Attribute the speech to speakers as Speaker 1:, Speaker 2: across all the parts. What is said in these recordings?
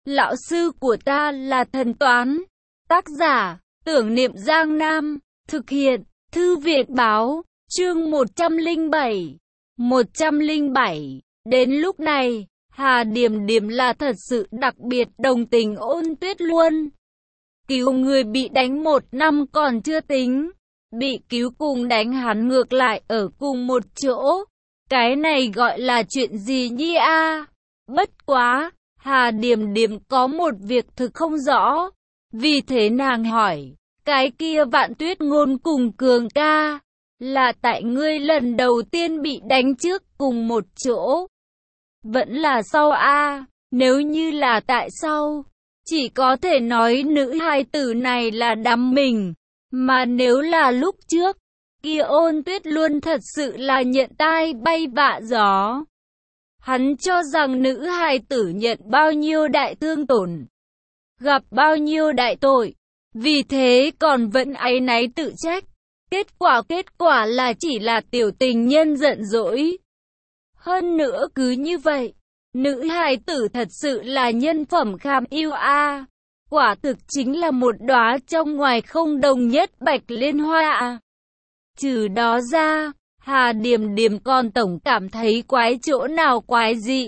Speaker 1: Lão sư của ta là thần toán. Tác giả, Tưởng Niệm Giang Nam. Thực hiện, Thư viện Báo. Chương 107. 107. Đến lúc này, Hà Điềm Điềm là thật sự đặc biệt đồng tình Ôn Tuyết luôn. Cứu người bị đánh 1 năm còn chưa tính, bị cứu cùng đánh hắn ngược lại ở cùng một chỗ. Cái này gọi là chuyện gì nhi a? Bất quá, Hà Điềm Điềm có một việc thực không rõ. Vì thế nàng hỏi, cái kia Vạn Tuyết Ngôn cùng Cường ca, là tại ngươi lần đầu tiên bị đánh trước cùng một chỗ? Vẫn là sau a? Nếu như là tại sau, chỉ có thể nói nữ hài tử này là đắm mình. Mà nếu là lúc trước, kia Ôn Tuyết luôn thật sự là nhận tai bay vạ gió. Hắn cho rằng nữ hài tử nhận bao nhiêu đại thương tổn, gặp bao nhiêu đại tội, vì thế còn vẫn áy náy tự trách. Kết quả là chỉ là tiểu tình nhân giận dỗi. Hơn nữa cứ như vậy, nữ hài tử thật sự là nhân phẩm kham yêu a. Quả thực chính là một đóa trong ngoài không đồng nhất bạch liên hoa a. Trừ đó ra, Hà Điềm Điềm còn tổng cảm thấy quái chỗ nào quái dị.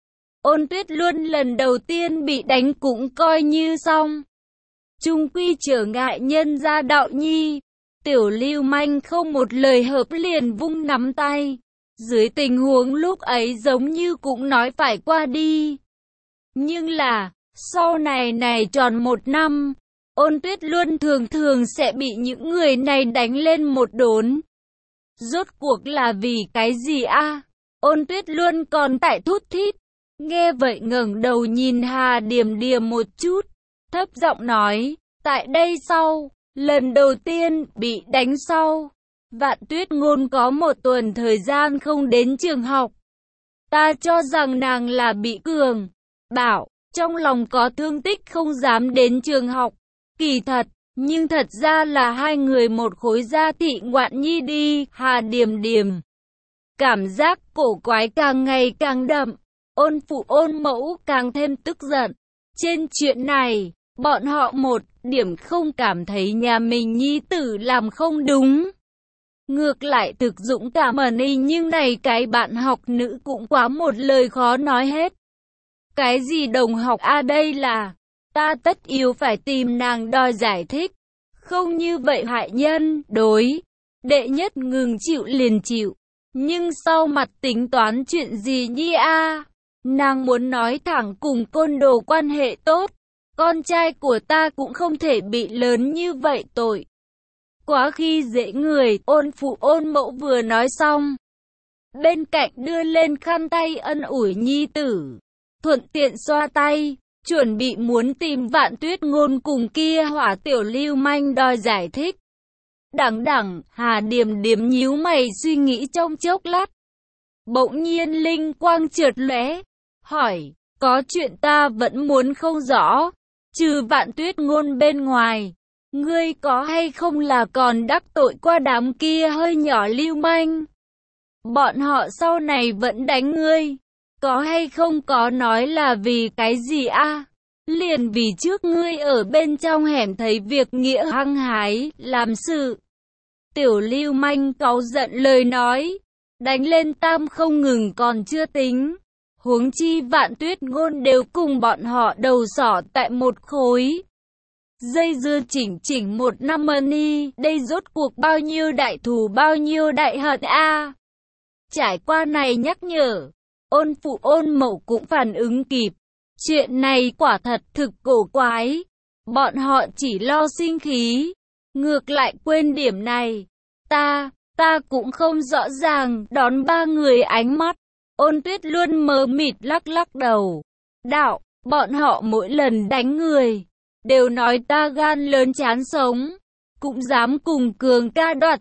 Speaker 1: Ôn Tuyết luôn lần đầu tiên bị đánh cũng coi như xong. Chung quy trở ngại nhân gia đạo nhi, tiểu lưu manh không một lời hợp liền vung nắm tay. Dưới tình huống lúc ấy giống như cũng nói phải qua đi. Nhưng là, sau này tròn 1 năm, Ôn Tuyết luôn thường sẽ bị những người này đánh lên một đốn. Rốt cuộc là vì cái gì a? Ôn Tuyết luôn còn tại thút thít. Nghe vậy ngẩng đầu nhìn Hà Điềm Điềm một chút, thấp giọng nói, tại đây sau, lần đầu tiên bị đánh sau, Vạn Tuyết Ngôn có 1 tuần thời gian không đến trường học. Ta cho rằng nàng là bị Cường Bảo trong lòng có thương tích không dám đến trường học. Kỳ thật, nhưng thật ra là hai người một khối gia thị ngoạn nhi đi. Hà Điềm Điềm cảm giác cổ quái càng ngày càng đậm. Ôn phụ ôn mẫu càng thêm tức giận. Trên chuyện này, bọn họ một điểm không cảm thấy nhà mình nhi tử làm không đúng. Ngược lại thực dũng cảm y, nhưng này cái bạn học nữ cũng quá một lời khó nói hết. Cái gì đồng học a, đây là ta tất yếu phải tìm nàng đòi giải thích. Không như vậy hại nhân, đối. Đệ nhất ngừng chịu liền chịu. Nhưng sau mặt tính toán chuyện gì nhi a? Nàng muốn nói thẳng cùng côn đồ quan hệ tốt. Con trai của ta cũng không thể bị lớn như vậy tội. Quá khi dễ người. Ôn phụ ôn mẫu vừa nói xong, bên cạnh đưa lên khăn tay ân ủi nhi tử, thuận tiện xoa tay, chuẩn bị muốn tìm Vạn Tuyết Ngôn cùng kia hỏa tiểu lưu manh đòi giải thích. Đằng, Hà Điềm Điềm nhíu mày suy nghĩ trong chốc lát. Bỗng nhiên linh quang chợt lóe, hỏi, có chuyện ta vẫn muốn không rõ. Trừ Vạn Tuyết Ngôn bên ngoài, ngươi có hay không là còn đắc tội qua đám kia hơi nhỏ lưu manh? Bọn họ sau này vẫn đánh ngươi, có hay không có nói là vì cái gì a? Liền vì trước ngươi ở bên trong hẻm thấy việc nghĩa hăng hái, làm sự. Tiểu lưu manh cáu giận lời nói, đánh lên tam không ngừng còn chưa tính. Huống chi Vạn Tuyết Ngôn đều cùng bọn họ đầu sỏ tại một khối. Dây dưa chỉnh 1 năm ni, đây rốt cuộc bao nhiêu đại thù bao nhiêu đại hận a? Trải qua này nhắc nhở, ôn phụ ôn mẫu cũng phản ứng kịp. Chuyện này quả thật thực cổ quái. Bọn họ chỉ lo sinh khí, ngược lại quên điểm này. Ta cũng không rõ ràng. Đón 3 người ánh mắt, Ôn Tuyết luôn mờ mịt lắc đầu. Đạo, bọn họ mỗi lần đánh người, đều nói ta gan lớn chán sống, cũng dám cùng Cường ca đoạt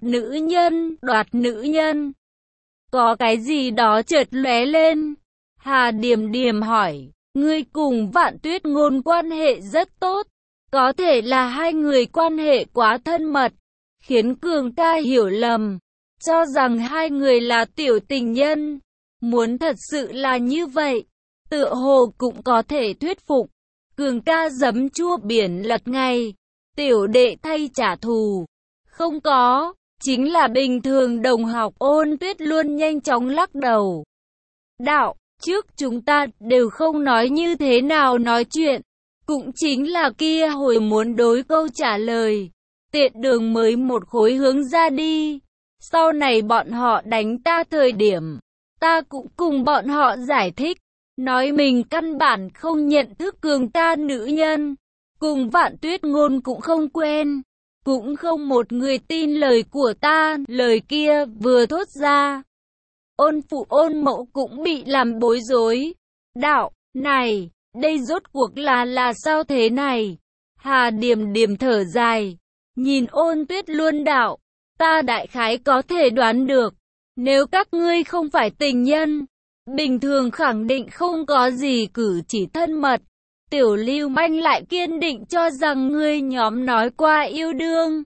Speaker 1: nữ nhân. Có cái gì đó chợt lóe lên. Hà Điềm Điềm hỏi, ngươi cùng Vạn Tuyết Ngôn quan hệ rất tốt, có thể là hai người quan hệ quá thân mật, khiến Cường ca hiểu lầm, cho rằng hai người là tiểu tình nhân. Muốn thật sự là như vậy, tựa hồ cũng có thể thuyết phục. Cường ca giấm chua biển lật ngay, tiểu đệ thay trả thù. Không có, chính là bình thường đồng học. Ôn Tuyết luôn nhanh chóng lắc đầu. Đạo, trước chúng ta đều không nói như thế nào nói chuyện. Cũng chính là kia hồi muốn đối câu trả lời. Tiện đường mới một khối hướng ra đi. Sau này bọn họ đánh ta thời điểm, ta cũng cùng bọn họ giải thích. Nói mình căn bản không nhận thức Cường ta nữ nhân. Cùng Vạn Tuyết Ngôn cũng không quen. Cũng không một người tin lời của ta. Lời kia vừa thốt ra, Ôn phụ Ôn mẫu cũng bị làm bối rối. Đạo, này, đây rốt cuộc là sao thế này? Hà Điềm Điềm thở dài, nhìn Ôn Tuyết Luân đạo, ta đại khái có thể đoán được, nếu các ngươi không phải tình nhân, bình thường khẳng định không có gì cử chỉ thân mật. Tiểu lưu manh lại kiên định cho rằng ngươi nhóm nói qua yêu đương.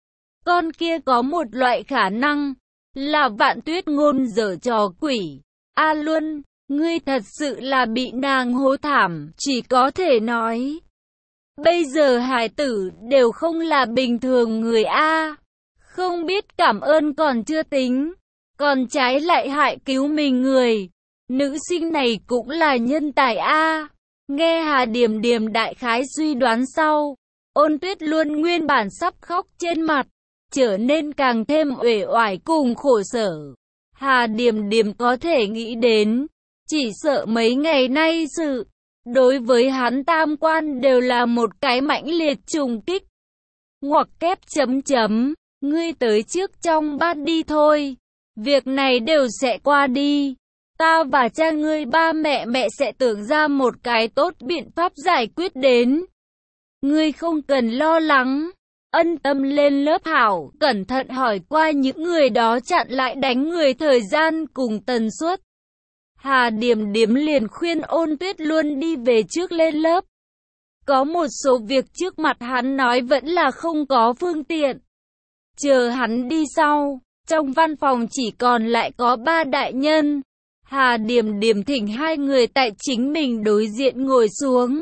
Speaker 1: Con kia có một loại khả năng, là Vạn Tuyết Ngôn giở trò quỷ. A Luân, ngươi thật sự là bị nàng hố thảm, chỉ có thể nói. Bây giờ hải tử đều không là bình thường người A. Không biết cảm ơn còn chưa tính, còn trái lại hại cứu mình người. Nữ sinh này cũng là nhân tài A. Nghe Hà Điềm Điềm đại khái suy đoán sau, Ôn Tuyết Luân nguyên bản sắp khóc trên mặt, trở nên càng thêm uể oải cùng khổ sở. Hà Điềm Điềm có thể nghĩ đến, chỉ sợ mấy ngày nay sự, đối với hắn tam quan đều là một cái mãnh liệt trùng kích. Ngoặc kép chấm chấm, ngươi tới trước trong bát đi thôi, việc này đều sẽ qua đi. Ta và cha ngươi ba mẹ sẽ tưởng ra một cái tốt biện pháp giải quyết đến. Ngươi không cần lo lắng. Ân tâm lên lớp hảo, cẩn thận hỏi qua những người đó chặn lại đánh người thời gian cùng tần suất. Hà Điềm Điềm liền khuyên Ôn Tuyết Luân đi về trước lên lớp. Có một số việc trước mặt hắn nói vẫn là không có phương tiện. Chờ hắn đi sau, trong văn phòng chỉ còn lại có 3 đại nhân. Hà Điềm Điềm thỉnh hai người tại chính mình đối diện ngồi xuống.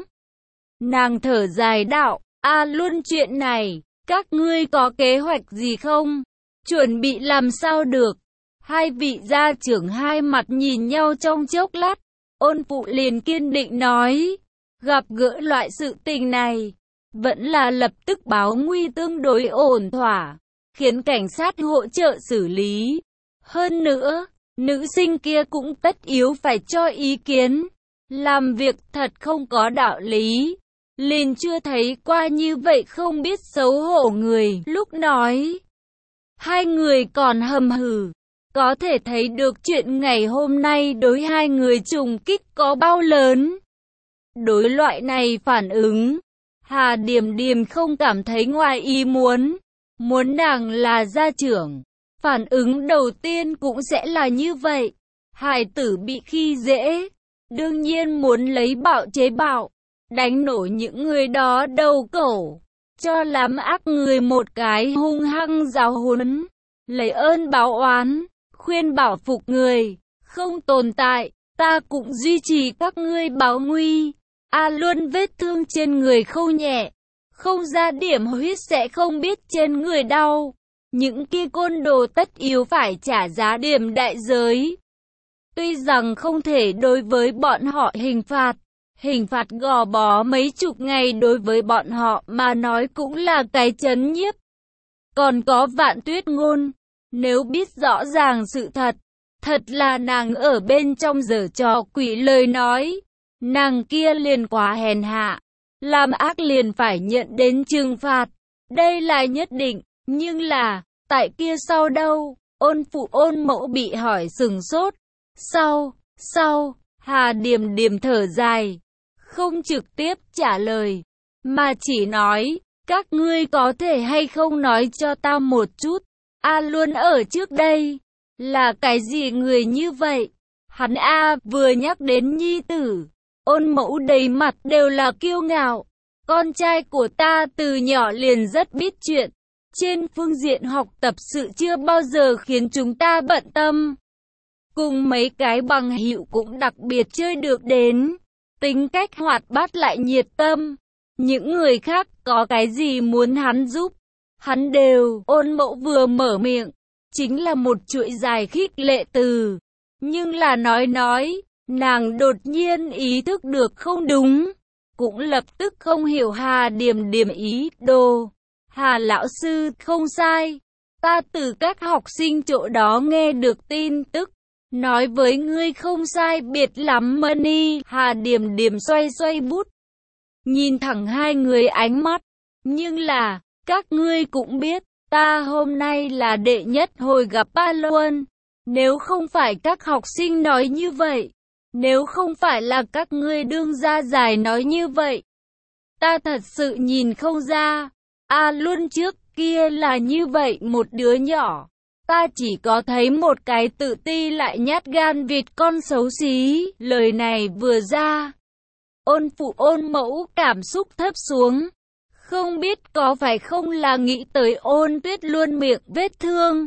Speaker 1: Nàng thở dài đạo, A Luân chuyện này, các ngươi có kế hoạch gì không? Chuẩn bị làm sao được? Hai vị gia trưởng hai mặt nhìn nhau trong chốc lát. Ôn phụ liền kiên định nói, gặp gỡ loại sự tình này, vẫn là lập tức báo nguy tương đối ổn thỏa, khiến cảnh sát hỗ trợ xử lý. Hơn nữa, nữ sinh kia cũng tất yếu phải cho ý kiến. Làm việc thật không có đạo lý. Liền chưa thấy qua như vậy không biết xấu hổ người. Lúc nói, hai người còn hầm hừ. Có thể thấy được chuyện ngày hôm nay đối hai người trùng kích có bao lớn. Đối loại này phản ứng, Hà Điềm Điềm không cảm thấy ngoài ý muốn. Muốn nàng là gia trưởng, phản ứng đầu tiên cũng sẽ là như vậy. Hài tử bị khi dễ, đương nhiên muốn lấy bạo chế bạo, đánh nổ những người đó đầu cổ, cho làm ác người một cái hung hăng giáo huấn, lấy ơn báo oán, khuyên bảo phục người, không tồn tại, ta cũng duy trì các ngươi báo nguy. A Luân vết thương trên người không nhẹ, không ra điểm huyết sẽ không biết trên người đau. Những kia côn đồ tất yếu phải trả giá điểm đại giới. Tuy rằng không thể đối với bọn họ hình phạt gò bó mấy chục ngày đối với bọn họ mà nói cũng là cái chấn nhiếp. Còn có Vạn Tuyết Ngôn, nếu biết rõ ràng sự thật, thật là nàng ở bên trong giở trò quỷ lời nói, nàng kia liền quá hèn hạ, làm ác liền phải nhận đến trừng phạt, đây là nhất định, nhưng là, tại kia sau đâu? Ôn phụ Ôn mẫu bị hỏi sừng sốt. Sau, Hà Điềm Điềm thở dài, không trực tiếp trả lời, mà chỉ nói, các ngươi có thể hay không nói cho ta một chút, A Luân ở trước đây, là cái gì người như vậy? Hắn vừa nhắc đến nhi tử, Ôn mẫu đầy mặt đều là kiêu ngạo, con trai của ta từ nhỏ liền rất biết chuyện, trên phương diện học tập sự chưa bao giờ khiến chúng ta bận tâm. Cùng mấy cái bằng hữu cũng đặc biệt chơi được đến. tính cách hoạt bát lại nhiệt tâm. Những người khác có cái gì muốn hắn giúp, hắn đều. Ôn Mậu vừa mở miệng, chính là một chuỗi dài khích lệ từ. Nhưng là nói, nàng đột nhiên ý thức được không đúng, cũng lập tức không hiểu Hà Điềm Điềm ý đồ. Hà lão sư, không sai, ta từ các học sinh chỗ đó nghe được tin tức, nói với ngươi không sai biệt lắm Mani. Hà Điềm Điềm xoay xoay bút, nhìn thẳng hai người ánh mắt. Nhưng là, các ngươi cũng biết, ta hôm nay là đệ nhất hồi gặp ba luôn. Nếu không phải các học sinh nói như vậy, nếu không phải là các ngươi đương gia giải nói như vậy, ta thật sự nhìn không ra. Luôn trước kia là như vậy một đứa nhỏ, ta chỉ có thấy một cái tự ti lại nhát gan vịt con xấu xí. Lời này vừa ra, Ôn Phụ Ôn Mẫu cảm xúc thấp xuống. Không biết có phải không là nghĩ tới Ôn Tuyết Luân miệng vết thương.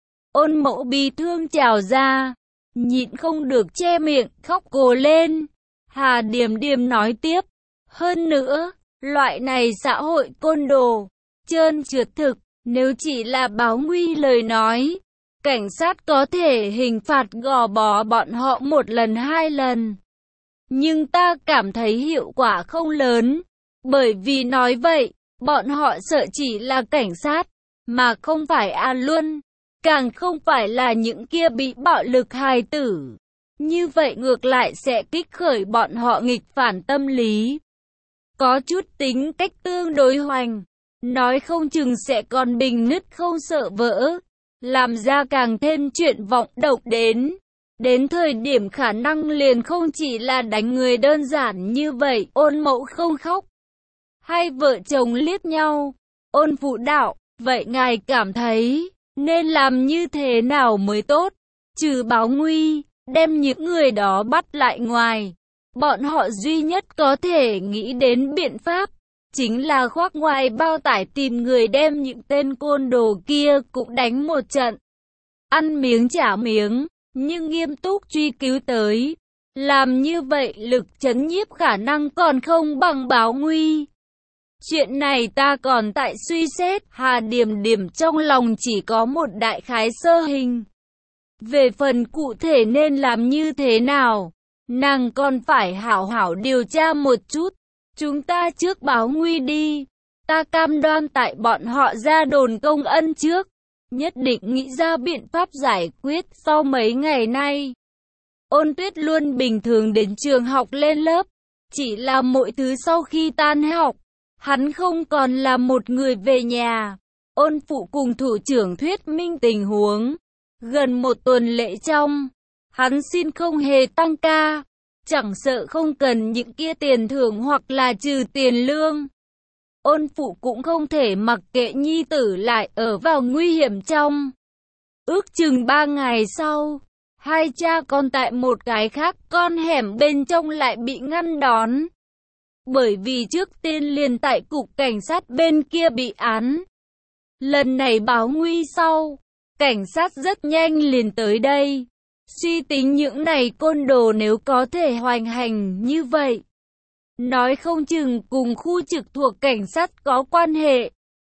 Speaker 1: Ôn Mẫu bi thương trào ra, nhịn không được che miệng khóc gồ lên. Hà Điềm Điềm nói tiếp, hơn nữa, loại này xã hội côn đồ, trơn trượt thực, nếu chỉ là báo nguy lời nói, cảnh sát có thể hình phạt gò bó bọn họ 1 lần 2 lần. Nhưng ta cảm thấy hiệu quả không lớn, bởi vì nói vậy, bọn họ sợ chỉ là cảnh sát, mà không phải Luân, càng không phải là những kia bị bạo lực hài tử. Như vậy ngược lại sẽ kích khởi bọn họ nghịch phản tâm lý. Có chút tính cách tương đối hoành, nói không chừng sẽ còn bình nứt không sợ vỡ, làm ra càng thêm chuyện vọng độc đến. Đến thời điểm khả năng liền không chỉ là đánh người đơn giản như vậy. Ôn Mẫu không khóc. Hai vợ chồng liếc nhau. Ôn Phụ đạo, vậy ngài cảm thấy nên làm như thế nào mới tốt? Trừ báo nguy, đem những người đó bắt lại ngoài, bọn họ duy nhất có thể nghĩ đến biện pháp chính là khoác ngoài bao tải tìm người đem những tên côn đồ kia cũng đánh một trận. Ăn miếng trả miếng, nhưng nghiêm túc truy cứu tới. Làm như vậy lực trấn nhiếp khả năng còn không bằng báo nguy. Chuyện này ta còn tại suy xét. Hà Điềm Điềm trong lòng chỉ có một đại khái sơ hình. Về phần cụ thể nên làm như thế nào, nàng còn phải hảo hảo điều tra một chút. Chúng ta trước báo nguy đi. Ta cam đoan tại bọn họ ra đồn công ân trước, nhất định nghĩ ra biện pháp giải quyết. Sau mấy ngày nay, Ôn Tuyết luôn bình thường đến trường học lên lớp. Chỉ là mỗi thứ sau khi tan học, hắn không còn là một người về nhà. Ôn Phụ cùng thủ trưởng thuyết minh tình huống. Gần 1 tuần lễ trong, hắn xin không hề tăng ca, chẳng sợ không cần những kia tiền thưởng hoặc là trừ tiền lương. Ôn Phụ cũng không thể mặc kệ nhi tử lại ở vào nguy hiểm trong. Ước chừng 3 ngày sau, hai cha con tại một cái khác con hẻm bên trong lại bị ngăn đón. Bởi vì trước tiên liền tại cục cảnh sát bên kia bị án. Lần này báo nguy sau, cảnh sát rất nhanh liền tới đây. Suy tính những này côn đồ nếu có thể hoành hành như vậy, nói không chừng cùng khu trực thuộc cảnh sát có quan hệ.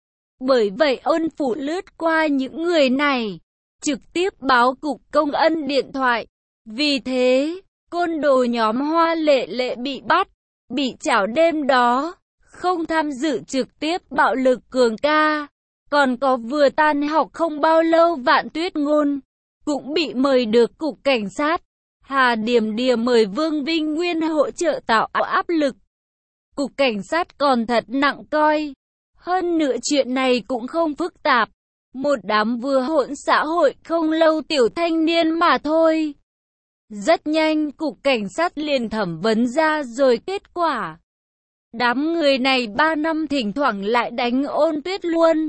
Speaker 1: Bởi vậy Ôn Phụ lướt qua những người này, trực tiếp báo cục công ân điện thoại. Vì thế, côn đồ nhóm Hoa Lệ Lệ bị bắt, bị trảo đêm đó, không tham dự trực tiếp bạo lực Cường ca. Còn có vừa tan học không bao lâu Vạn Tuyết Ngôn, cũng bị mời được cục cảnh sát. Hà Điềm Điềm mời Vương Vinh Nguyên hỗ trợ tạo áp lực. Cục cảnh sát còn thật nặng coi. Hơn nữa chuyện này cũng không phức tạp. Một đám vừa hỗn xã hội không lâu tiểu thanh niên mà thôi. Rất nhanh cục cảnh sát liền thẩm vấn ra rồi kết quả. Đám người này 3 năm thỉnh thoảng lại đánh Ôn Tuyết luôn.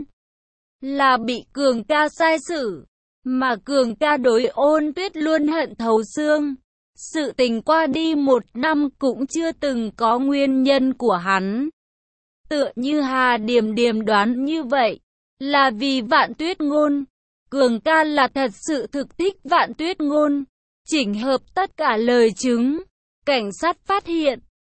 Speaker 1: Là bị Cường ca sai xử. Mà Cường ca đối Ôn Tuyết luôn hận thấu xương. Sự tình qua đi 1 năm cũng chưa từng có nguyên nhân của hắn. Tựa như Hà Điềm Điềm đoán như vậy, là vì Vạn Tuyết Ngôn. Cường ca là thật sự thực thích Vạn Tuyết Ngôn. Chỉnh hợp tất cả lời chứng, cảnh sát phát hiện,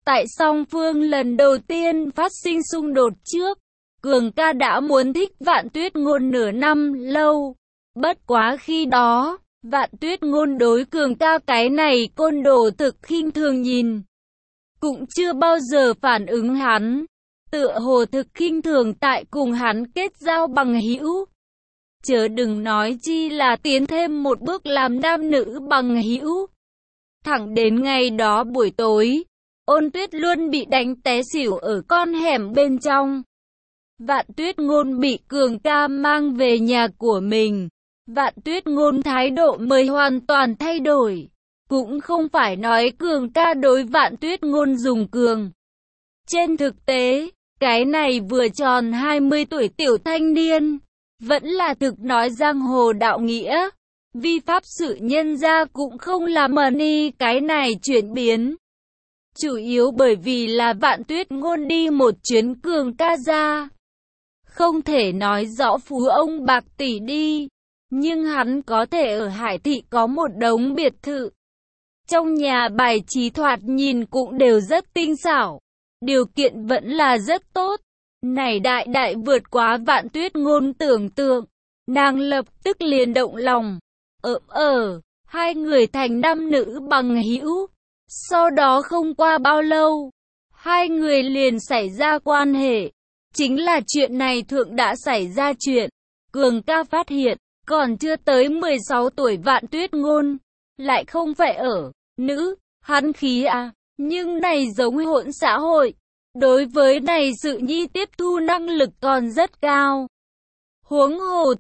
Speaker 1: Tại song phương lần đầu tiên phát sinh xung đột trước, Cường ca đã muốn thích Vạn Tuyết Ngôn nửa năm lâu. Bất quá khi đó, Vạn Tuyết Ngôn đối Cường ca cái này côn đồ thực khinh thường nhìn. Cũng chưa bao giờ phản ứng hắn. Tựa hồ thực khinh thường tại cùng hắn kết giao bằng hữu. Chớ đừng nói chi là tiến thêm một bước làm nam nữ bằng hữu. Thẳng đến ngày đó buổi tối, Ôn Tuyết luôn bị đánh té xỉu ở con hẻm bên trong. Vạn Tuyết Ngôn bị Cường ca mang về nhà của mình. Vạn Tuyết Ngôn thái độ mới hoàn toàn thay đổi. Cũng không phải nói Cường ca đối Vạn Tuyết Ngôn dùng cường. Trên thực tế, cái này vừa tròn 20 tuổi tiểu thanh niên, vẫn là thực nói giang hồ đạo nghĩa. Vi pháp sự nhân ra cũng không làm money cái này chuyển biến. Chủ yếu bởi vì là Vạn Tuyết Ngôn đi một chuyến Cường ca ra. Không thể nói rõ phú ông bạc tỷ đi, nhưng hắn có thể ở Hải Thị có một đống biệt thự. Trong nhà bài trí thoạt nhìn cũng đều rất tinh xảo, điều kiện vẫn là rất tốt. Này đại đại vượt quá Vạn Tuyết Ngôn tưởng tượng, nàng lập tức liền động lòng. Hai người thành nam nữ bằng hữu. Sau đó không qua bao lâu, hai người liền xảy ra quan hệ. Chính là chuyện này thượng đã xảy ra chuyện. Cường ca phát hiện, còn chưa tới 16 tuổi Vạn Tuyết Ngôn, lại không phải ở nữ, hắn khí à. Nhưng này giống hỗn xã hội. Đối với này sự nhi tiếp thu năng lực còn rất cao. Huống hồ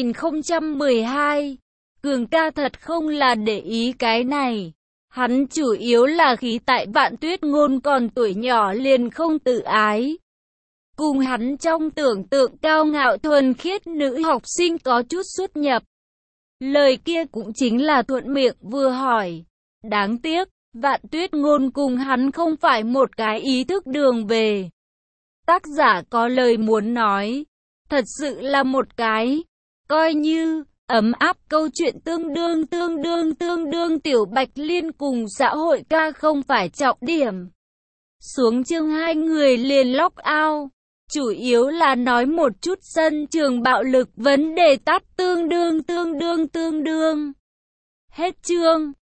Speaker 1: 8012, Cường ca thật không là để ý cái này. Hắn chủ yếu là khí tại Vạn Tuyết Ngôn còn tuổi nhỏ liền không tự ái. Cùng hắn trong tưởng tượng cao ngạo thuần khiết nữ học sinh có chút xuất nhập. Lời kia cũng chính là thuận miệng vừa hỏi. Đáng tiếc, Vạn Tuyết Ngôn cùng hắn không phải một cái ý thức đường về. Tác giả có lời muốn nói, thật sự là một cái, coi như, ấm áp câu chuyện tương đương Tiểu Bạch Liên cùng xã hội ca không phải trọng điểm. Xuống chương hai người liền lock out. Chủ yếu là nói một chút sân trường bạo lực vấn đề tắt tương đương. Hết chương.